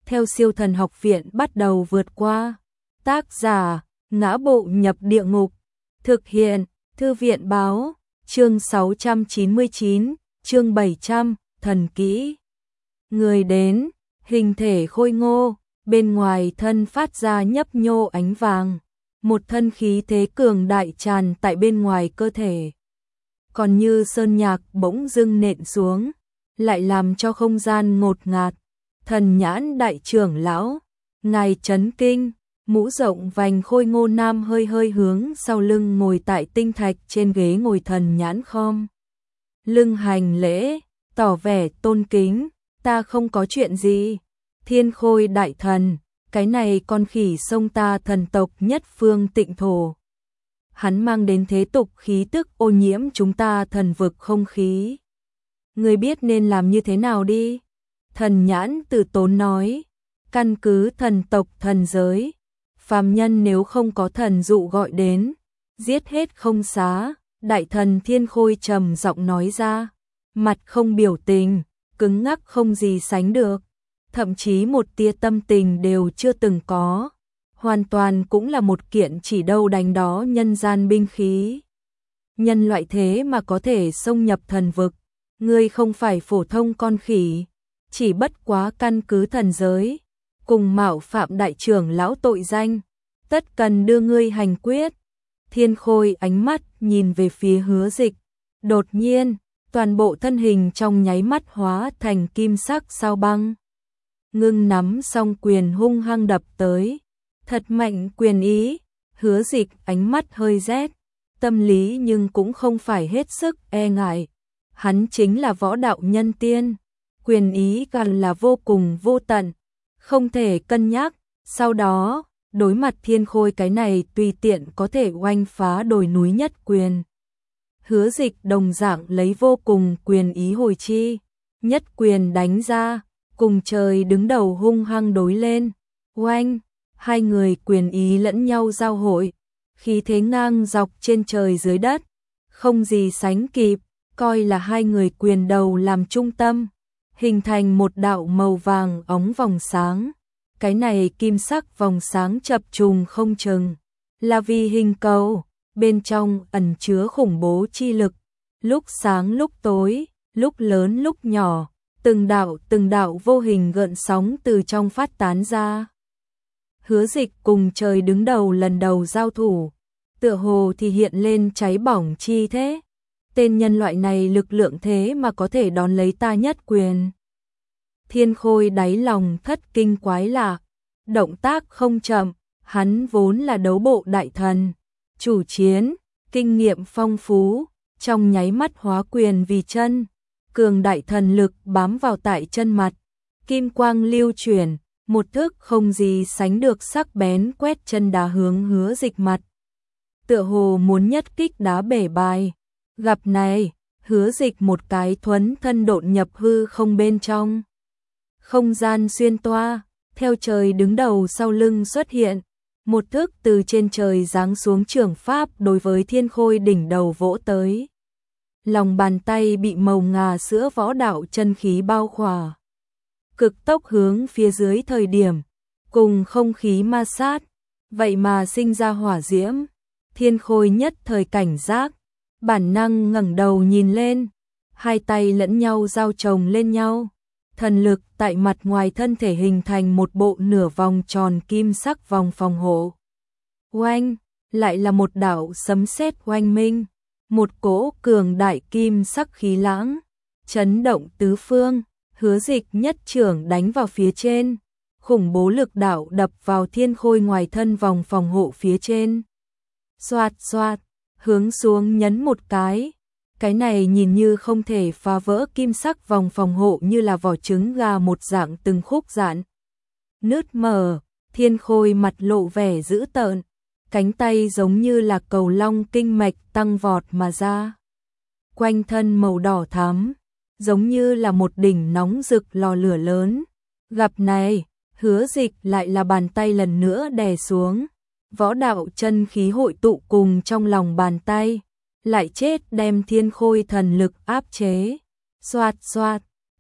theo Siêu Thần Học Viện bắt đầu vượt qua. Tác giả: Ngã Bộ Nhập Địa Ngục. Thực hiện: Thư viện báo. Chương 699, chương 700, thần kỹ. Người đến, hình thể khôi ngô, bên ngoài thân phát ra nhấp nhô ánh vàng, một thân khí thế cường đại tràn tại bên ngoài cơ thể. Còn như sơn nhạc bỗng dưng nện xuống, lại làm cho không gian ngột ngạt. Thần Nhãn đại trưởng lão, ngài chấn kinh. Mũ rộng vành khôi ngô nam hơi hơi hướng sau lưng ngồi tại tinh thạch trên ghế ngồi. Thần Nhãn khom lưng hành lễ, tỏ vẻ tôn kính. Ta không có chuyện gì. Thiên Khôi đại thần, cái này con khỉ sông ta thần tộc nhất phương Tịnh Thổ. Hắn mang đến thế tục khí tức ô nhiễm chúng ta thần vực không khí. Người biết nên làm như thế nào đi. Thần Nhãn từ tốn nói, căn cứ thần tộc thần giới, phàm nhân nếu không có thần dụ gọi đến, giết hết không xá. Đại thần Thiên Khôi trầm giọng nói ra, mặt không biểu tình, cứng ngắc không gì sánh được, thậm chí một tia tâm tình đều chưa từng có, hoàn toàn cũng là một kiện chỉ đâu đánh đó nhân gian binh khí. Nhân loại thế mà có thể xông nhập thần vực, ngươi không phải phổ thông con khỉ, chỉ bất quá căn cứ thần giới, cùng mạo phạm đại trưởng lão tội danh, tất cần đưa ngươi hành quyết. Thiên Khôi ánh mắt nhìn về phía Hứa Dịch, đột nhiên, toàn bộ thân hình trong nháy mắt hóa thành kim sắc sao băng. Ngưng nắm song quyền hung hăng đập tới, thật mạnh quyền ý. Hứa Dịch ánh mắt hơi rét, tâm lý nhưng cũng không phải hết sức e ngại. Hắn chính là võ đạo nhân tiên, quyền ý càng là vô cùng vô tận, không thể cân nhắc. Sau đó, đối mặt Thiên Khôi cái này tùy tiện có thể oanh phá đồi núi nhất quyền, Hứa Dịch đồng dạng lấy vô cùng quyền ý hồi chi, nhất quyền đánh ra, cùng trời đứng đầu hung hăng đối lên. Oanh, hai người quyền ý lẫn nhau giao hội, khí thế ngang dọc trên trời dưới đất, không gì sánh kịp. Coi là hai người quyền đầu làm trung tâm, hình thành một đạo màu vàng óng vòng sáng. Cái này kim sắc vòng sáng chập trùng không chừng, là vì hình cầu, bên trong ẩn chứa khủng bố chi lực, lúc sáng lúc tối, lúc lớn lúc nhỏ, từng đạo vô hình gợn sóng từ trong phát tán ra. Hứa Dịch cùng trời đứng đầu lần đầu giao thủ, tựa hồ thì hiện lên cháy bỏng chi thế. Tên nhân loại này lực lượng thế mà có thể đón lấy ta nhất quyền. Thiên Khôi đáy lòng thất kinh quái lạ, động tác không chậm, hắn vốn là đấu bộ đại thần, chủ chiến, kinh nghiệm phong phú, trong nháy mắt hóa quyền vì chân, cường đại thần lực bám vào tại chân mặt, kim quang lưu chuyển, một thức không gì sánh được sắc bén quét chân đá hướng Hứa Dịch mặt, tựa hồ muốn nhất kích đá bể bài. Gặp này, Hứa Dịch một cái thuấn thân độn nhập hư không bên trong. Không gian xuyên toa, theo trời đứng đầu sau lưng xuất hiện, một thức từ trên trời giáng xuống trường pháp đối với Thiên Khôi đỉnh đầu vỗ tới. Lòng bàn tay bị màu ngà sữa võ đạo chân khí bao khỏa. Cực tốc hướng phía dưới thời điểm, cùng không khí ma sát, vậy mà sinh ra hỏa diễm. Thiên Khôi nhất thời cảnh giác, bản năng ngẩng đầu nhìn lên, hai tay lẫn nhau giao chồng lên nhau, thần lực tại mặt ngoài thân thể hình thành một bộ nửa vòng tròn kim sắc vòng phòng hộ. Oanh, lại là một đạo sấm sét oanh minh, một cỗ cường đại kim sắc khí lãng, chấn động tứ phương. Hứa Dịch nhất trưởng đánh vào phía trên, khủng bố lực đạo đập vào Thiên Khôi ngoài thân vòng phòng hộ phía trên. Xoạt xoạt, hướng xuống nhấn một cái này nhìn như không thể phá vỡ kim sắc vòng phòng hộ như là vỏ trứng gà một dạng từng khúc rạn nứt mở. Thiên Khôi mặt lộ vẻ dữ tợn, cánh tay giống như là cầu long kinh mạch tăng vọt mà ra, quanh thân màu đỏ thắm, giống như là một đỉnh nóng rực lò lửa lớn. Gặp này, Hứa Dịch lại là bàn tay lần nữa đè xuống, võ đạo chân khí hội tụ cùng trong lòng bàn tay, lại chết đem Thiên Khôi thần lực áp chế. Xoạt xoạt,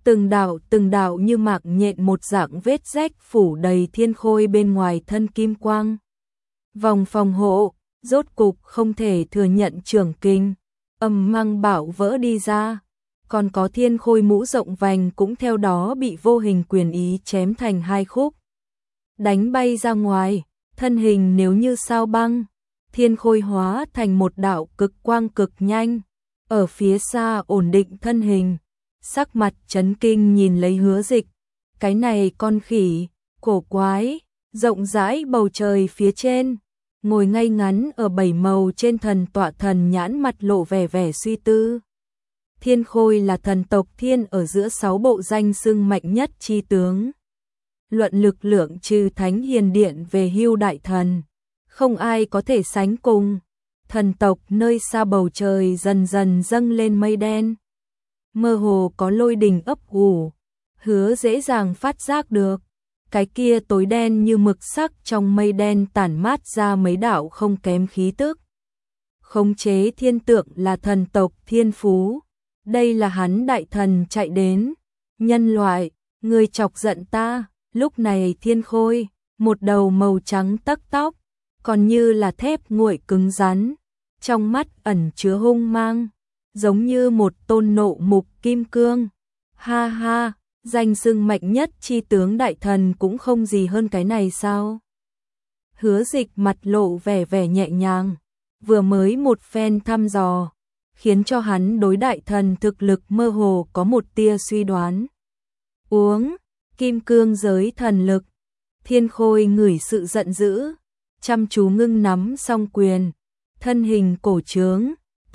từng đạo như mạc nhện một dạng vết rách phủ đầy thiên khôi bên ngoài thân kim quang. Vòng phòng hộ, rốt cục không thể thừa nhận trưởng kinh, ầm mang bảo vỡ đi ra. Còn có thiên khôi mũ rộng vành cũng theo đó bị vô hình quyền ý chém thành hai khúc. Đánh bay ra ngoài, thân hình nếu như sao băng, thiên khôi hóa thành một đạo cực quang cực nhanh. Ở phía xa ổn định thân hình, sắc mặt chấn kinh nhìn lấy Hứa Dịch. Cái này con khỉ, cổ quái, rộng rãi bầu trời phía trên, ngồi ngay ngắn ở bảy màu trên thần tọa thần nhãn mặt lộ vẻ vẻ suy tư. Thiên khôi là thần tộc thiên ở giữa 6 bộ danh xưng mạnh nhất chi tướng. Luận lực lượng trừ thánh hiền điện về hưu đại thần, không ai có thể sánh cùng. Thần tộc nơi xa bầu trời dần dần dâng lên mây đen. Mơ hồ có lôi đình ấp ủ, Hứa dễ dàng phát giác được. Cái kia tối đen như mực sắc trong mây đen tản mát ra mấy đạo không kém khí tức. Khống chế thiên tượng là thần tộc thiên phú. Đây là hắn đại thần chạy đến. Nhân loại, người chọc giận ta. Lúc này thiên khôi, một đầu màu trắng tắc tóc, còn như là thép nguội cứng rắn, trong mắt ẩn chứa hung mang, giống như một tôn nộ mục kim cương. Ha ha, danh xưng mạnh nhất chi tướng đại thần cũng không gì hơn cái này sao? Hứa Dịch mặt lộ vẻ vẻ nhẹ nhàng, vừa mới một phen thăm dò, khiến cho hắn đối đại thần thực lực mơ hồ có một tia suy đoán. Uống kim cương giới thần lực. Thiên khôi ngửi sự giận dữ, chăm chú ngưng nắm song quyền, thân hình cổ trướng,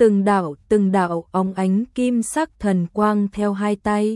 từng đạo óng ánh kim sắc thần quang theo hai tay.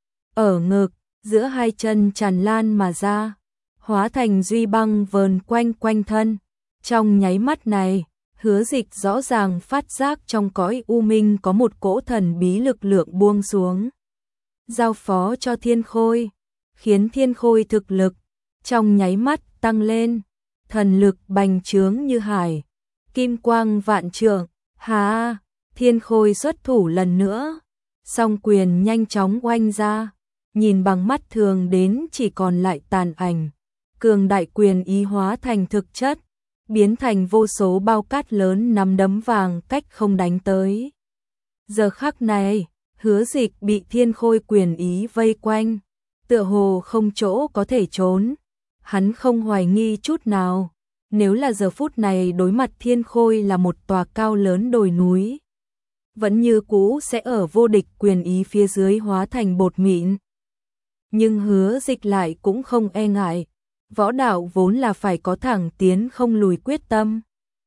Ở ngực, giữa hai chân tràn lan mà ra, hóa thành duy băng vờn quanh quanh thân. Trong nháy mắt này, Hứa Dịch rõ ràng phát giác trong cõi u minh có một cỗ thần bí lực lượng buông xuống, giao phó cho thiên khôi, khiến thiên khôi thực lực trong nháy mắt tăng lên, thần lực bành trướng như hải, kim quang vạn trượng. Hà, thiên khôi xuất thủ lần nữa, song quyền nhanh chóng oanh ra, nhìn bằng mắt thường đến chỉ còn lại tàn ảnh, cường đại quyền ý hóa thành thực chất, biến thành vô số bao cát lớn nắm đấm vàng cách không đánh tới. Giờ khắc này, Hứa Dịch bị thiên khôi quyền ý vây quanh, tựa hồ không chỗ có thể trốn. Hắn không hoài nghi chút nào, nếu là giờ phút này đối mặt thiên khôi là một tòa cao lớn đồi núi, vẫn như cũ sẽ ở vô địch quyền ý phía dưới hóa thành bột mịn. Nhưng Hứa Dịch lại cũng không e ngại, võ đạo vốn là phải có thẳng tiến không lùi quyết tâm.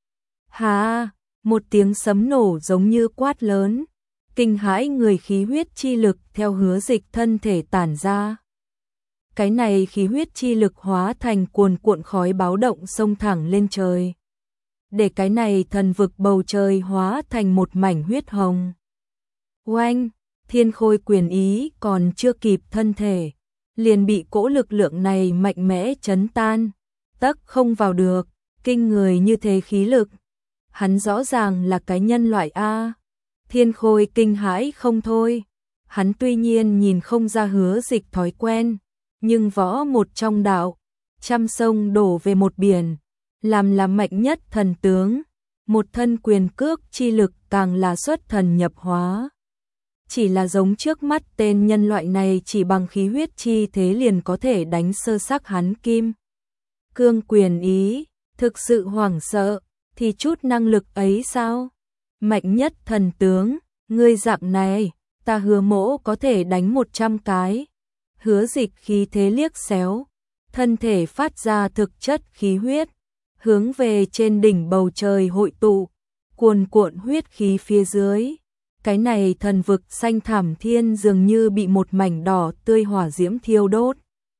Hà, một tiếng sấm nổ giống như quát lớn, kinh hãi người khí huyết chi lực theo Hứa Dịch thân thể tản ra. Cái này khí huyết chi lực hóa thành cuồn cuộn khói báo động xông thẳng lên trời, để cái này thần vực bầu trời hóa thành một mảnh huyết hồng. Oanh, thiên khôi quyền ý còn chưa kịp thân thể, liền bị cỗ lực lượng này mạnh mẽ chấn tan, tấc không vào được. Kinh người như thế khí lực, hắn rõ ràng là cái nhân loại a. Thiên khôi kinh hãi không thôi, hắn tuy nhiên nhìn không ra Hứa Dịch thói quen, nhưng võ một trong đạo, trăm sông đổ về một biển, làm mạnh nhất thần tướng, một thân quyền cước chi lực càng là xuất thần nhập hóa. Chỉ là giống trước mắt tên nhân loại này chỉ bằng khí huyết chi thế liền có thể đánh sơ xác hắn kim cương quyền ý, thực sự hoảng sợ, thì chút năng lực ấy sao? Mạnh nhất thần tướng, ngươi dạng này, ta Hứa mỗ có thể đánh 100 cái. Hứa Dịch khí thế liếc xéo, thân thể phát ra thực chất khí huyết, hướng về trên đỉnh bầu trời hội tụ, cuồn cuộn huyết khí phía dưới. Cái này thần vực xanh thảm thiên dường như bị một mảnh đỏ tươi hỏa diễm thiêu đốt.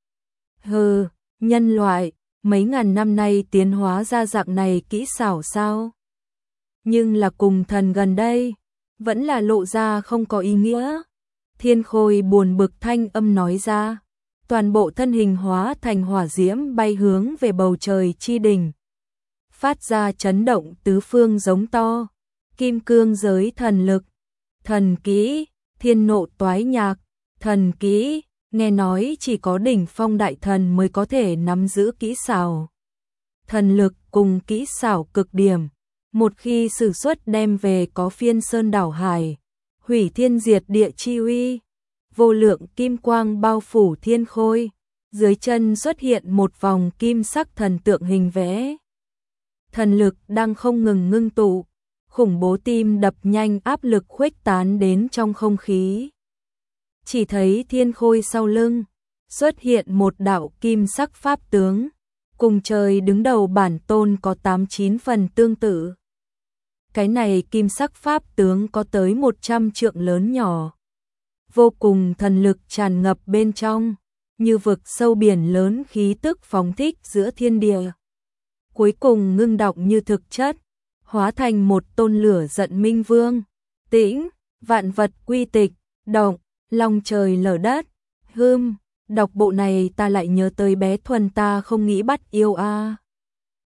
Hừ, nhân loại, mấy ngàn năm nay tiến hóa ra dạng này kỹ xảo sao? Nhưng là cùng thần gần đây, vẫn là lộ ra không có ý nghĩa. Thiên khôi buồn bực thanh âm nói ra, toàn bộ thân hình hóa thành hỏa diễm bay hướng về bầu trời chi đỉnh, phát ra chấn động tứ phương giống to. Kim cương giới thần lực, thần kỹ, thiên nộ toái nhạc, Thần kỹ, nghe nói chỉ có đỉnh phong đại thần mới có thể nắm giữ kỹ xảo. Thần lực cùng kỹ xảo cực điểm, một khi sử xuất đem về có phiên sơn đảo hải, hủy thiên diệt địa chi uy, vô lượng kim quang bao phủ thiên khôi, dưới chân xuất hiện một vòng kim sắc thần tượng hình vẽ. Thần lực đang không ngừng ngưng tụ, khủng bố tim đập nhanh áp lực khuếch tán đến trong không khí. Chỉ thấy thiên khôi sau lưng, xuất hiện một đạo kim sắc pháp tướng, cùng trời đứng đầu bản tôn có 8-9 phần tương tự. Cái này kim sắc pháp tướng có tới 100 trượng lớn nhỏ, vô cùng thần lực tràn ngập bên trong, như vực sâu biển lớn khí tức phóng thích giữa thiên địa. Cuối cùng ngưng đọng như thực chất, hóa thành một tôn lửa giận minh vương. Tĩnh, vạn vật quy tịch, động, long trời lở đất. Đọc bộ này ta lại nhớ tới bé Thuần ta không nghĩ bắt yêu a.